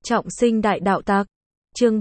Trọng sinh đại đạo tặc. Chương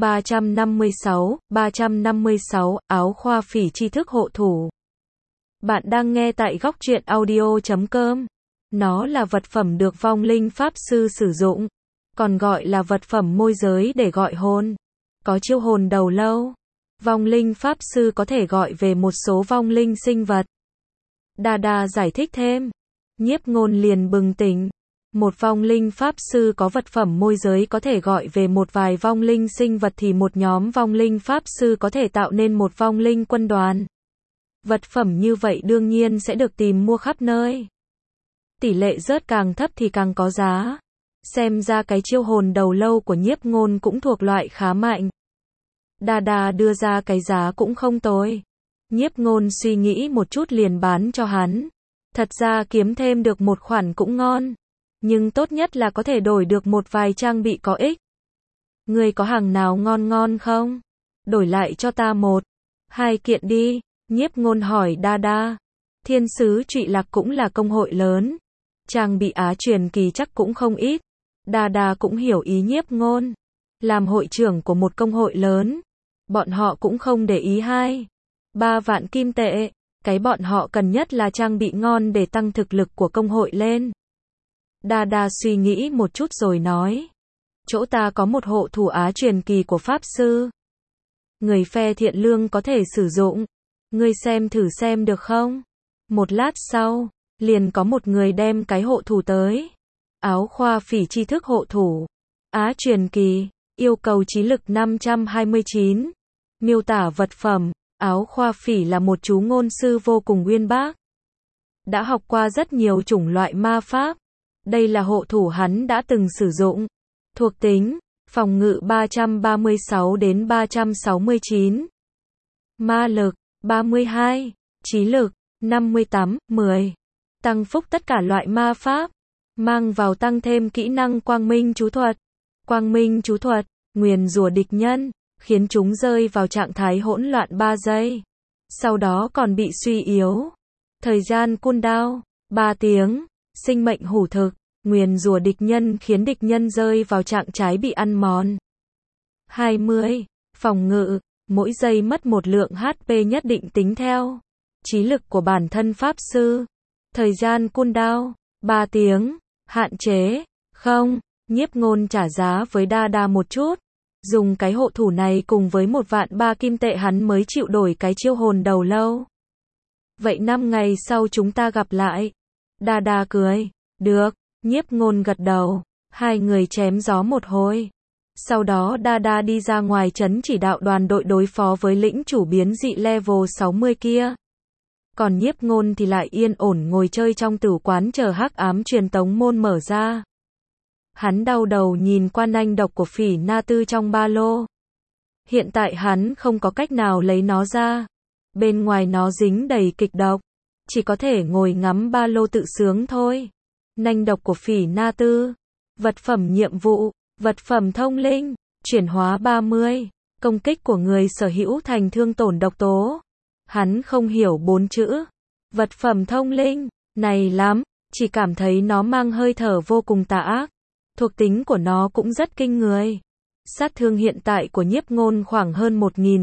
356, áo khoa phỉ tri thức hộ thủ. Bạn đang nghe tại góc truyện audio.com. Nó là vật phẩm được vong linh pháp sư sử dụng, còn gọi là vật phẩm môi giới để gọi hồn. Có chiêu hồn đầu lâu. Vong linh pháp sư có thể gọi về một số vong linh sinh vật. Đa Đa giải thích thêm. Nhiếp Ngôn liền bừng tỉnh. Một vong linh pháp sư có vật phẩm môi giới có thể gọi về một vài vong linh sinh vật thì một nhóm vong linh pháp sư có thể tạo nên một vong linh quân đoàn. Vật phẩm như vậy đương nhiên sẽ được tìm mua khắp nơi. Tỷ lệ rớt càng thấp thì càng có giá. Xem ra cái chiêu hồn đầu lâu của Nhiếp Ngôn cũng thuộc loại khá mạnh. Đa Đa đưa ra cái giá cũng không tồi. Nhiếp Ngôn suy nghĩ một chút liền bán cho hắn. Thật ra kiếm thêm được một khoản cũng ngon. Nhưng tốt nhất là có thể đổi được một vài trang bị có ích. Ngươi có hàng nào ngon ngon không? Đổi lại cho ta một, hai kiện đi. Nhiếp Ngôn hỏi Đa Đa. Thiên sứ Trụy Lạc cũng là công hội lớn. Trang bị Á truyền kỳ chắc cũng không ít. Đa Đa cũng hiểu ý Nhiếp Ngôn. Làm hội trưởng của một công hội lớn, bọn họ cũng không để ý 2-3 vạn kim tệ. Cái bọn họ cần nhất là trang bị ngon để tăng thực lực của công hội lên. Đa Đa suy nghĩ một chút rồi nói. Chỗ ta có một hộ thủ Á truyền kỳ của Pháp Sư. Người phe thiện lương có thể sử dụng. Ngươi xem thử xem được không? Một lát sau, liền có một người đem cái hộ thủ tới. Áo khoa phỉ tri thức hộ thủ. Á truyền kỳ, yêu cầu trí lực 529. Miêu tả vật phẩm, áo khoa phỉ là một chú ngôn sư vô cùng uyên bác. Đã học qua rất nhiều chủng loại ma pháp. Đây là hộ thủ hắn đã từng sử dụng. Thuộc tính, phòng ngự 336 đến 369. Ma lực, 32. Trí lực, 58, 10. Tăng phúc tất cả loại ma pháp. Mang vào tăng thêm kỹ năng quang minh chú thuật. Quang minh chú thuật, nguyền rủa địch nhân, khiến chúng rơi vào trạng thái hỗn loạn 3 giây. Sau đó còn bị suy yếu. Thời gian cooldown, 3 tiếng. Sinh mệnh hủ thực, nguyền rủa địch nhân khiến địch nhân rơi vào trạng thái bị ăn mòn. 20. Phòng ngự, mỗi giây mất một lượng HP nhất định tính theo trí lực của bản thân pháp sư. Thời gian cooldown, 3 tiếng. Hạn chế, không. Nhiếp Ngôn trả giá với Đa Đa một chút. Dùng cái hộ thủ này cùng với 1.300.000 kim tệ hắn mới chịu đổi cái chiêu hồn đầu lâu. Vậy 5 ngày sau chúng ta gặp lại. Đa Đa cười. Được. Nhiếp Ngôn gật đầu. Hai người chém gió một hồi. Sau đó Đa Đa đi ra ngoài trấn chỉ đạo đoàn đội đối phó với lĩnh chủ biến dị level 60 kia. Còn Nhiếp Ngôn thì lại yên ổn ngồi chơi trong tử quán chờ hắc ám truyền tống môn mở ra. Hắn đau đầu nhìn qua nanh độc của Phỉ Na Tư trong ba lô. Hiện tại hắn không có cách nào lấy nó ra. Bên ngoài nó dính đầy kịch độc. Chỉ có thể ngồi ngắm ba lô tự sướng thôi. Nanh độc của Phỉ Na Tư. Vật phẩm nhiệm vụ. Vật phẩm thông linh. Chuyển hóa 30. Công kích của người sở hữu thành thương tổn độc tố. Hắn không hiểu 4 chữ. Vật phẩm thông linh. Này lắm. Chỉ cảm thấy nó mang hơi thở vô cùng tà ác. Thuộc tính của nó cũng rất kinh người. Sát thương hiện tại của Nhiếp Ngôn khoảng hơn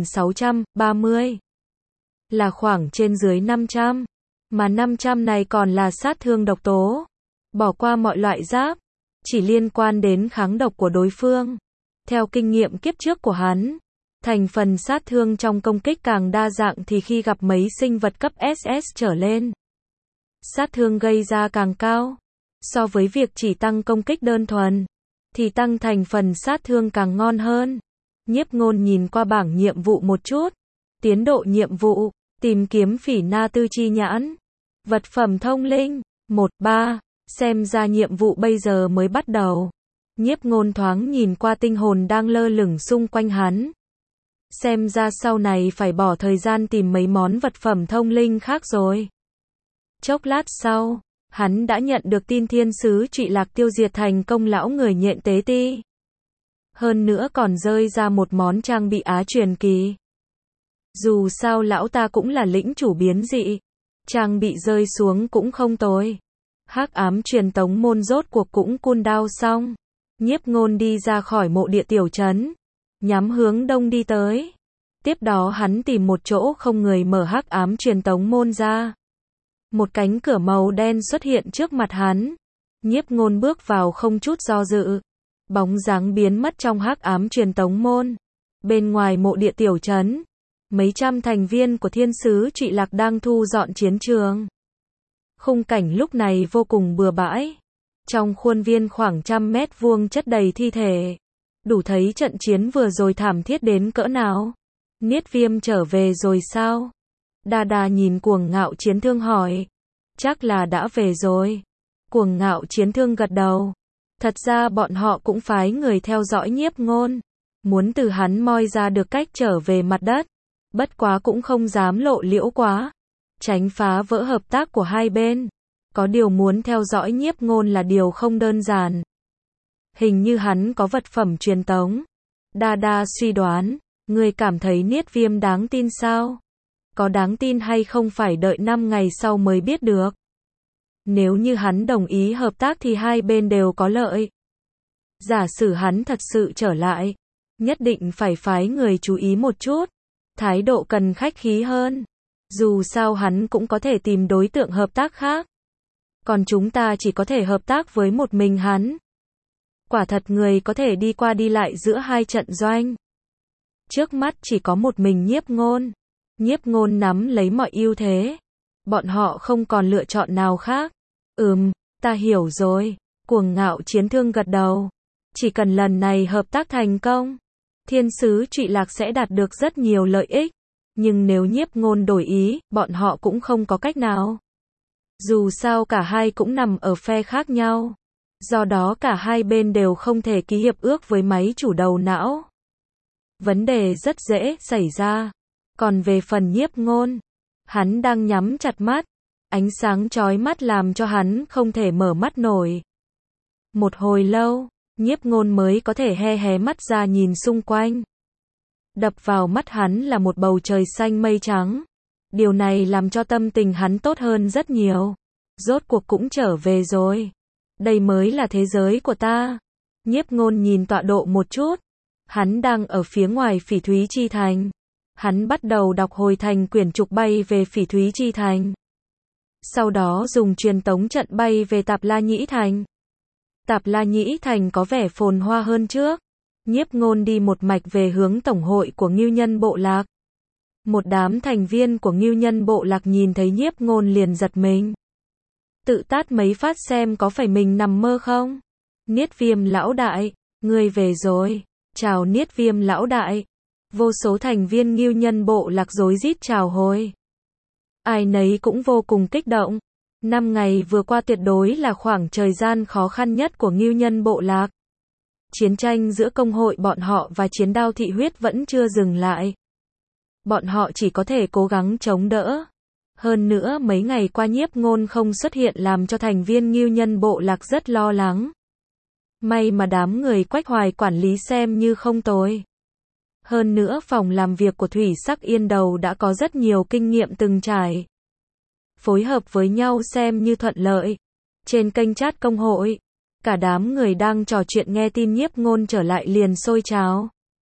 1630. Là khoảng trên dưới 500. Mà 500 này còn là sát thương độc tố. Bỏ qua mọi loại giáp. Chỉ liên quan đến kháng độc của đối phương. Theo kinh nghiệm kiếp trước của hắn, thành phần sát thương trong công kích càng đa dạng thì khi gặp mấy sinh vật cấp SS trở lên, sát thương gây ra càng cao. So với việc chỉ tăng công kích đơn thuần, thì tăng thành phần sát thương càng ngon hơn. Nhiếp Ngôn nhìn qua bảng nhiệm vụ một chút. Tiến độ nhiệm vụ, tìm kiếm Phỉ Na Tư chi nhãn. Vật phẩm thông linh, 1-3. Xem ra nhiệm vụ bây giờ mới bắt đầu. Nhiếp Ngôn thoáng nhìn qua tinh hồn đang lơ lửng xung quanh hắn. Xem ra sau này phải bỏ thời gian tìm mấy món vật phẩm thông linh khác rồi. Chốc lát sau, hắn đã nhận được tin thiên sứ Trụy Lạc tiêu diệt thành công lão người nhện tế ti. Hơn nữa còn rơi ra một món trang bị Á truyền kỳ. Dù sao lão ta cũng là lĩnh chủ biến dị. Trang bị rơi xuống cũng không tồi. Hắc ám truyền tống môn rốt cuộc cũng cooldown xong. Nhiếp Ngôn đi ra khỏi mộ địa tiểu trấn, nhắm hướng đông đi tới. Tiếp đó hắn tìm một chỗ không người mở hắc ám truyền tống môn ra. Một cánh cửa màu đen xuất hiện trước mặt hắn. Nhiếp Ngôn bước vào không chút do dự. Bóng dáng biến mất trong hắc ám truyền tống môn. Bên ngoài mộ địa tiểu trấn, mấy trăm thành viên của Thiên sứ Trụy Lạc đang thu dọn chiến trường. Khung cảnh lúc này vô cùng bừa bãi. Trong khuôn viên khoảng 100 mét vuông chất đầy thi thể. Đủ thấy trận chiến vừa rồi thảm thiết đến cỡ nào. Niết Viêm trở về rồi sao? Đa Đa nhìn Cuồng Ngạo Chiến Thương hỏi. Chắc là đã về rồi. Cuồng Ngạo Chiến Thương gật đầu. Thật ra bọn họ cũng phái người theo dõi Nhiếp Ngôn. Muốn từ hắn moi ra được cách trở về mặt đất. Bất quá cũng không dám lộ liễu quá. Tránh phá vỡ hợp tác của hai bên. Có điều muốn theo dõi Nhiếp Ngôn là điều không đơn giản. Hình như hắn có vật phẩm truyền tống. Đa Đa suy đoán. Người cảm thấy Niết Viêm đáng tin sao? Có đáng tin hay không phải đợi 5 ngày sau mới biết được. Nếu như hắn đồng ý hợp tác thì hai bên đều có lợi. Giả sử hắn thật sự trở lại, nhất định phải phái người chú ý một chút. Thái độ cần khách khí hơn. Dù sao hắn cũng có thể tìm đối tượng hợp tác khác. Còn chúng ta chỉ có thể hợp tác với một mình hắn. Quả thật người có thể đi qua đi lại giữa hai trận doanh. Trước mắt chỉ có một mình Nhiếp Ngôn. Nhiếp Ngôn nắm lấy mọi ưu thế. Bọn họ không còn lựa chọn nào khác. Ta hiểu rồi. Cuồng Ngạo Chiến Thương gật đầu. Chỉ cần lần này hợp tác thành công, Thiên sứ Trụy Lạc sẽ đạt được rất nhiều lợi ích. Nhưng nếu Nhiếp Ngôn đổi ý, bọn họ cũng không có cách nào. Dù sao cả hai cũng nằm ở phe khác nhau. Do đó cả hai bên đều không thể ký hiệp ước với máy chủ đầu não. Vấn đề rất dễ xảy ra. Còn về phần Nhiếp Ngôn, hắn đang nhắm chặt mắt. Ánh sáng chói mắt làm cho hắn không thể mở mắt nổi. Một hồi lâu, Nhiếp Ngôn mới có thể hé mắt ra nhìn xung quanh. Đập vào mắt hắn là một bầu trời xanh mây trắng. Điều này làm cho tâm tình hắn tốt hơn rất nhiều. Rốt cuộc cũng trở về rồi. Đây mới là thế giới của ta. Nhiếp Ngôn nhìn tọa độ một chút. Hắn đang ở phía ngoài Phỉ Thúy Chi Thành. Hắn bắt đầu đọc hồi thành quyển trục bay về Phỉ Thúy Chi Thành. Sau đó dùng truyền tống trận bay về Tạp La Nhĩ Thành. Tạp La Nhĩ Thành có vẻ phồn hoa hơn trước. Nhiếp Ngôn đi một mạch về hướng tổng hội của Ngưu Nhân Bộ Lạc. Một đám thành viên của Ngưu Nhân Bộ Lạc nhìn thấy Nhiếp Ngôn liền giật mình. Tự tát mấy phát xem có phải mình nằm mơ không? Niết Viêm lão đại, ngươi về rồi. Chào Niết Viêm lão đại. Vô số thành viên Ngưu Nhân Bộ Lạc rối rít chào hồi. Ai nấy cũng vô cùng kích động. 5 ngày vừa qua tuyệt đối là khoảng thời gian khó khăn nhất của Ngưu Nhân Bộ Lạc. Chiến tranh giữa công hội bọn họ và chiến đao thị huyết vẫn chưa dừng lại. Bọn họ chỉ có thể cố gắng chống đỡ. Hơn nữa mấy ngày qua Nhiếp Ngôn không xuất hiện làm cho thành viên Ngưu Nhân Bộ Lạc rất lo lắng. May mà đám người Quách Hoài quản lý xem như không tồi. Hơn nữa phòng làm việc của Thủy Sắc Yên Đầu đã có rất nhiều kinh nghiệm từng trải. Phối hợp với nhau xem như thuận lợi. Trên kênh chat công hội, cả đám người đang trò chuyện nghe tin Nhiếp Ngôn trở lại liền sôi trào.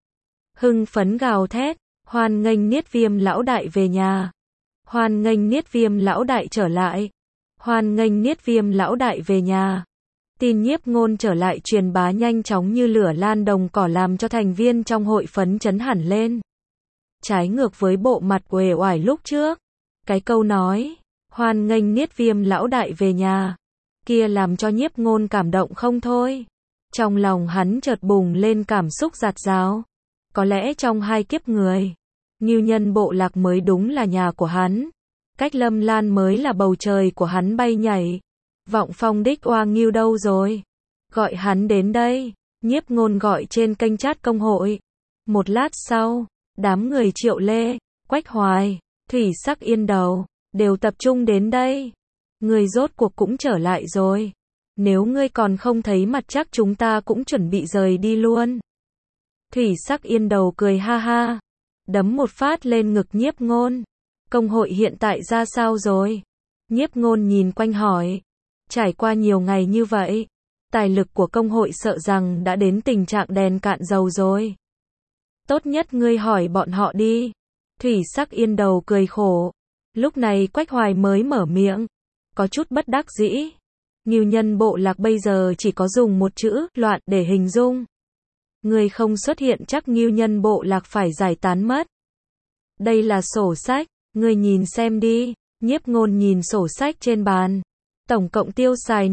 Hưng phấn gào thét, hoan nghênh Niết Viêm lão đại về nhà. Hoan nghênh Niết Viêm lão đại trở lại. Hoan nghênh Niết Viêm lão đại về nhà. Tin Nhiếp Ngôn trở lại truyền bá nhanh chóng như lửa lan đồng cỏ làm cho thành viên trong hội phấn chấn hẳn lên. Trái ngược với bộ mặt uể oải lúc trước. Cái câu nói, hoan nghênh Niết Viêm lão đại về nhà, kia làm cho Nhiếp Ngôn cảm động không thôi. Trong lòng hắn chợt bùng lên cảm xúc dạt dào. Có lẽ trong hai kiếp người, Ngưu Nhân Bộ Lạc mới đúng là nhà của hắn. Cách Lâm Lan mới là bầu trời của hắn bay nhảy. Vọng Phong đích oa Ngưu đâu rồi? Gọi hắn đến đây. Nhiếp Ngôn gọi trên kênh chat công hội. Một lát sau, đám người Triệu Lê, Quách Hoài, Thủy Sắc Yên Đầu đều tập trung đến đây. Người rốt cuộc cũng trở lại rồi. Nếu ngươi còn không thấy mặt chắc chúng ta cũng chuẩn bị rời đi luôn. Thủy Sắc Yên Đầu cười ha ha, đấm một phát lên ngực Nhiếp Ngôn. Công hội hiện tại ra sao rồi? Nhiếp Ngôn nhìn quanh hỏi. Trải qua nhiều ngày như vậy, Tài lực của công hội sợ rằng đã đến tình trạng đèn cạn dầu rồi. Tốt nhất ngươi hỏi bọn họ đi. Thủy Sắc Yên đầu cười khổ. Lúc này Quách Hoài mới mở miệng. Có chút bất đắc dĩ. Ngưu Nhân Bộ Lạc bây giờ chỉ có dùng một chữ, loạn, để hình dung. Ngươi không xuất hiện chắc Ngưu Nhân Bộ Lạc phải giải tán mất. Đây là sổ sách, ngươi nhìn xem đi. Nhiếp Ngôn nhìn sổ sách trên bàn. Tổng cộng tiêu xài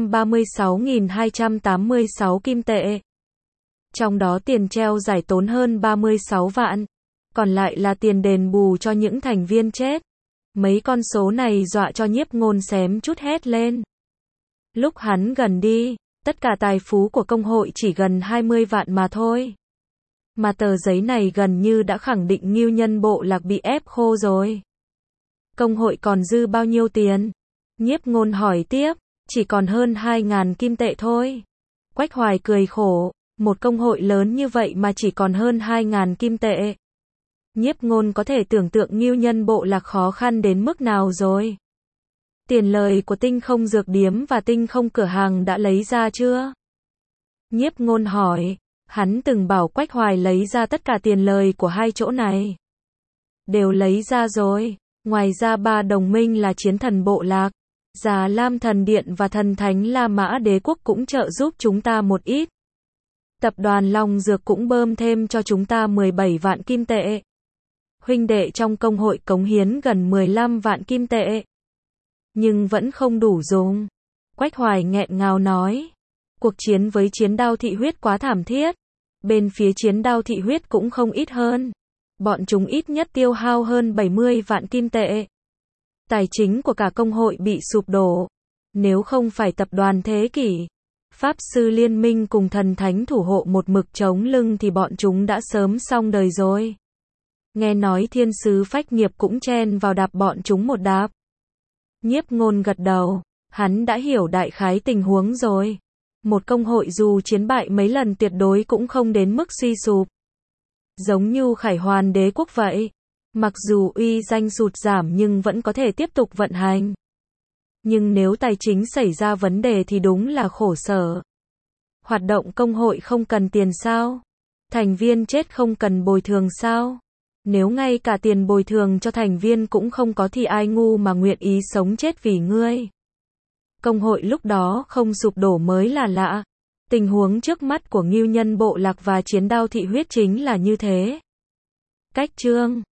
536.286 kim tệ. Trong đó tiền treo giải tốn hơn 36 vạn. Còn lại là tiền đền bù cho những thành viên chết. Mấy con số này dọa cho Nhiếp Ngôn xém chút hét lên. Lúc hắn gần đi, tất cả tài phú của công hội chỉ gần 20 vạn mà thôi. Mà tờ giấy này gần như đã khẳng định Ngưu Nhân Bộ Lạc bị ép khô rồi. Công hội còn dư bao nhiêu tiền? Nhiếp Ngôn hỏi tiếp, chỉ còn hơn 2.000 kim tệ thôi. Quách Hoài cười khổ, một công hội lớn như vậy mà chỉ còn hơn 2.000 kim tệ. Nhiếp Ngôn có thể tưởng tượng Ngưu Nhân Bộ Lạc khó khăn đến mức nào rồi. Tiền lời của Tinh Không Dược Điếm và Tinh Không Cửa Hàng đã lấy ra chưa? Nhiếp Ngôn hỏi, hắn từng bảo Quách Hoài lấy ra tất cả tiền lời của hai chỗ này. Đều lấy ra rồi, ngoài ra ba đồng minh là Chiến Thần Bộ Lạc, Già Lam Thần Điện và Thần Thánh La Mã Đế Quốc cũng trợ giúp chúng ta một ít. Tập đoàn Long Dược cũng bơm thêm cho chúng ta 17 vạn kim tệ. Huynh đệ trong công hội cống hiến gần 15 vạn kim tệ. Nhưng vẫn không đủ dùng. Quách Hoài nghẹn ngào nói. Cuộc chiến với Chiến Đao Thị Huyết quá thảm thiết. Bên phía Chiến Đao Thị Huyết cũng không ít hơn. Bọn chúng ít nhất tiêu hao hơn 70 vạn kim tệ. Tài chính của cả công hội bị sụp đổ. Nếu không phải tập đoàn Thế Kỷ, Pháp Sư Liên Minh cùng Thần Thánh Thủ Hộ một mực chống lưng thì bọn chúng đã sớm xong đời rồi. Nghe nói Thiên Sứ Phách Nghiệp cũng chen vào đạp bọn chúng một đạp. Nhiếp Ngôn gật đầu, hắn đã hiểu đại khái tình huống rồi. Một công hội dù chiến bại mấy lần tuyệt đối cũng không đến mức suy sụp. Giống như Khải Hoàn Đế Quốc vậy. Mặc dù uy danh sụt giảm nhưng vẫn có thể tiếp tục vận hành. Nhưng nếu tài chính xảy ra vấn đề thì đúng là khổ sở. Hoạt động công hội không cần tiền sao? Thành viên chết không cần bồi thường sao? Nếu ngay cả tiền bồi thường cho thành viên cũng không có thì ai ngu mà nguyện ý sống chết vì ngươi. Công hội lúc đó không sụp đổ mới là lạ. Tình huống trước mắt của Ngưu Nhân Bộ Lạc và Chiến Đao Thị Huyết chính là như thế. Cách chương